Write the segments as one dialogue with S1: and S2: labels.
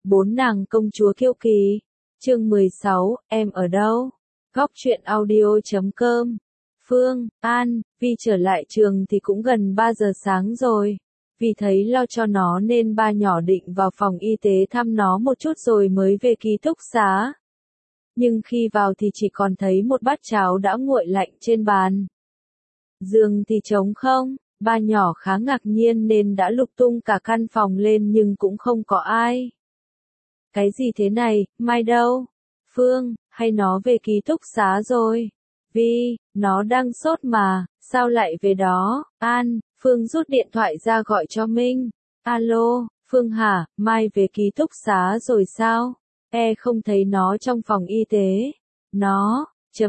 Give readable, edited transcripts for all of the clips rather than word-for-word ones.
S1: Bốn nàng công chúa kiêu kỳ. Chương 16, em ở đâu? Góc truyện audio.com. Phương, An, Vi trở lại trường thì cũng gần 3 giờ sáng rồi. Vì thấy lo cho nó nên ba nhỏ định vào phòng y tế thăm nó một chút rồi mới về ký túc xá. Nhưng khi vào thì chỉ còn thấy một bát cháo đã nguội lạnh trên bàn. Giường thì trống không, ba nhỏ khá ngạc nhiên nên đã lục tung cả căn phòng lên nhưng cũng không có ai. Cái gì thế này, Mai đâu? Phương, hay nó về ký túc xá rồi? Vi, nó đang sốt mà, sao lại về đó? An, Phương rút điện thoại ra gọi cho Minh. Alo, Phương hả, Mai về ký túc xá rồi sao? Không thấy nó trong phòng y tế. Nó,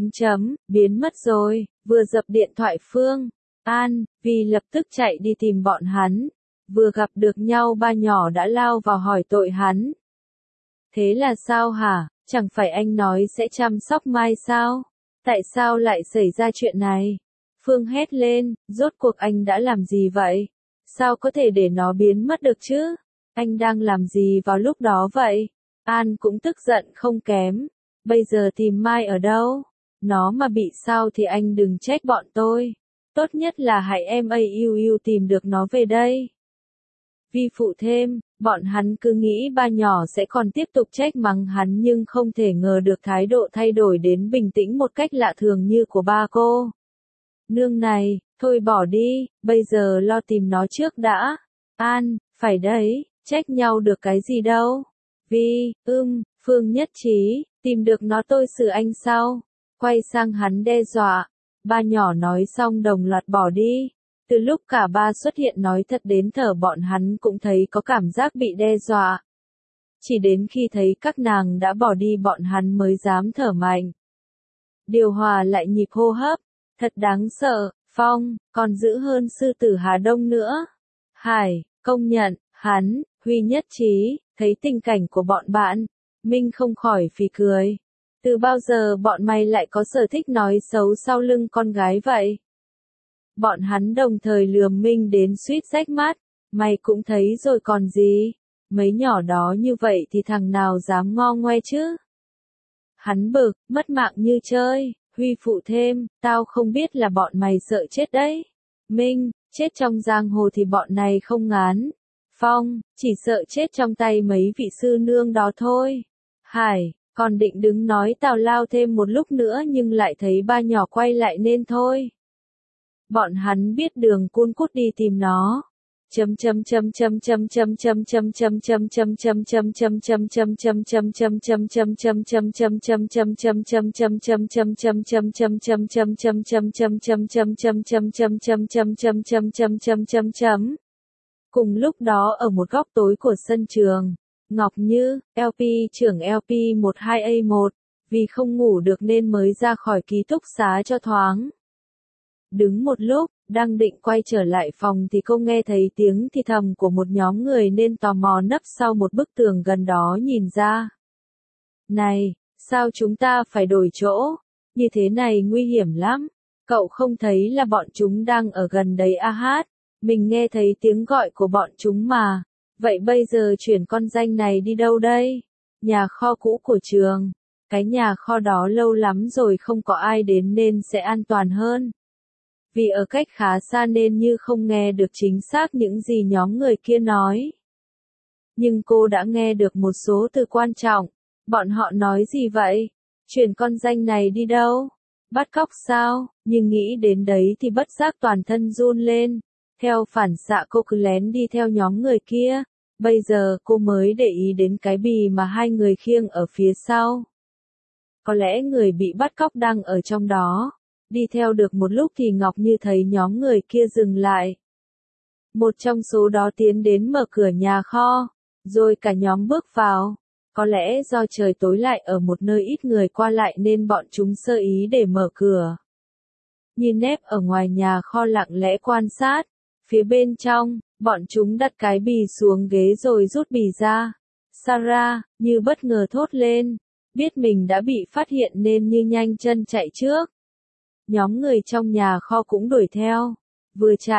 S1: biến mất rồi, vừa dập điện thoại Phương. An, Vi lập tức chạy đi tìm bọn hắn. Vừa gặp được nhau ba nhỏ đã lao vào hỏi tội hắn. Thế là sao hả, chẳng phải anh nói sẽ chăm sóc Mai sao? Tại sao lại xảy ra chuyện này? Phương hét lên, rốt cuộc anh đã làm gì vậy? Sao có thể để nó biến mất được chứ? Anh đang làm gì vào lúc đó vậy? An cũng tức giận không kém. Bây giờ tìm Mai ở đâu? Nó mà bị sao thì anh đừng trách bọn tôi. Tốt nhất là hãy em AUU tìm được nó về đây. Vi phụ thêm, bọn hắn cứ nghĩ ba nhỏ sẽ còn tiếp tục trách mắng hắn nhưng không thể ngờ được thái độ thay đổi đến bình tĩnh một cách lạ thường như của ba cô. Nương này, thôi bỏ đi, bây giờ lo tìm nó trước đã. An, phải đấy, trách nhau được cái gì đâu. Vi, Phương nhất trí, tìm được nó tôi xử anh sau. Quay sang hắn đe dọa. Ba nhỏ nói xong đồng loạt bỏ đi. Từ lúc cả ba xuất hiện nói thật đến thở bọn hắn cũng thấy có cảm giác bị đe dọa. Chỉ đến khi thấy các nàng đã bỏ đi bọn hắn mới dám thở mạnh. Điều hòa lại nhịp hô hấp. Thật đáng sợ, Phong, còn dữ hơn sư tử Hà Đông nữa. Hải, công nhận, hắn, Huy nhất trí, thấy tình cảnh của bọn bạn. Minh không khỏi phì cười. Từ bao giờ bọn mày lại có sở thích nói xấu sau lưng con gái vậy? Bọn hắn đồng thời lườm Minh đến suýt rách mắt. Mày cũng thấy rồi còn gì? Mấy nhỏ đó như vậy thì thằng nào dám ngo ngoe chứ? Hắn bực, mất mạng như chơi. Huy phụ thêm, tao không biết là bọn mày sợ chết đấy. Minh, chết trong giang hồ thì bọn này không ngán. Phong, chỉ sợ chết trong tay mấy vị sư nương đó thôi. Hải, còn định đứng nói tào lao thêm một lúc nữa nhưng lại thấy ba nhỏ quay lại nên thôi. Bọn hắn biết đường cun cút đi tìm nó. Cùng lúc đó ở một góc tối của sân trường, Ngọc Như, LP trưởng LP12A1, vì không ngủ được nên mới ra khỏi ký túc xá cho thoáng. Đứng một lúc, đang định quay trở lại phòng thì cô nghe thấy tiếng thì thầm của một nhóm người nên tò mò nấp sau một bức tường gần đó nhìn ra. Này, sao chúng ta phải đổi chỗ? Như thế này nguy hiểm lắm. Cậu không thấy là bọn chúng đang ở gần đấy à hát? Mình nghe thấy tiếng gọi của bọn chúng mà. Vậy bây giờ chuyển con danh này đi đâu đây? Nhà kho cũ của trường. Cái nhà kho đó lâu lắm rồi không có ai đến nên sẽ an toàn hơn. Vì ở cách khá xa nên như không nghe được chính xác những gì nhóm người kia nói. Nhưng cô đã nghe được một số từ quan trọng. Bọn họ nói gì vậy? Chuyển con danh này đi đâu? Bắt cóc sao? Nhưng nghĩ đến đấy thì bất giác toàn thân run lên. Theo phản xạ cô cứ lén đi theo nhóm người kia. Bây giờ cô mới để ý đến cái bì mà hai người khiêng ở phía sau. Có lẽ người bị bắt cóc đang ở trong đó. Đi theo được một lúc thì Ngọc Như thấy nhóm người kia dừng lại. Một trong số đó tiến đến mở cửa nhà kho, rồi cả nhóm bước vào. Có lẽ do trời tối lại ở một nơi ít người qua lại nên bọn chúng sơ ý để mở cửa. Như nép ở ngoài nhà kho lặng lẽ quan sát. Phía bên trong, bọn chúng đặt cái bì xuống ghế rồi rút bì ra. Sarah, Như bất ngờ thốt lên. Biết mình đã bị phát hiện nên Như nhanh chân chạy trước. Nhóm người trong nhà kho cũng đuổi theo. Vừa chạy,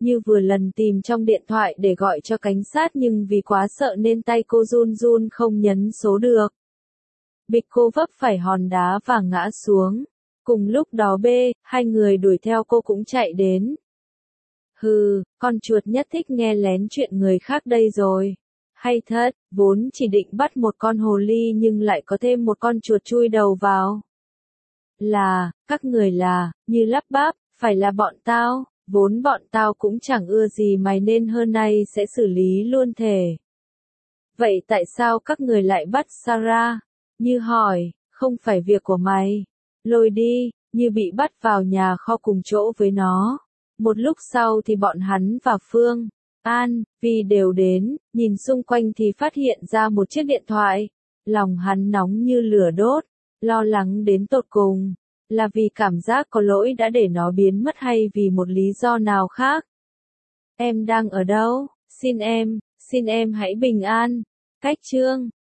S1: như vừa lần tìm trong điện thoại để gọi cho cảnh sát nhưng vì quá sợ nên tay cô run run không nhấn số được. Bịch cô vấp phải hòn đá và ngã xuống. Cùng lúc đó hai người đuổi theo cô cũng chạy đến. Hừ, con chuột nhất thích nghe lén chuyện người khác đây rồi. Hay thật, vốn chỉ định bắt một con hồ ly nhưng lại có thêm một con chuột chui đầu vào. Các người như lắp bắp, phải là bọn tao, vốn bọn tao cũng chẳng ưa gì mày nên hôm nay sẽ xử lý luôn thể. Vậy tại sao các người lại bắt Sarah? Như hỏi, không phải việc của mày. Lôi đi, Như bị bắt vào nhà kho cùng chỗ với nó. Một lúc sau thì bọn hắn và Phương, An, Vi đều đến, nhìn xung quanh thì phát hiện ra một chiếc điện thoại. Lòng hắn nóng như lửa đốt, lo lắng đến tột cùng. Là vì cảm giác có lỗi đã để nó biến mất hay vì một lý do nào khác? Em đang ở đâu? Xin em hãy bình an. Cách chương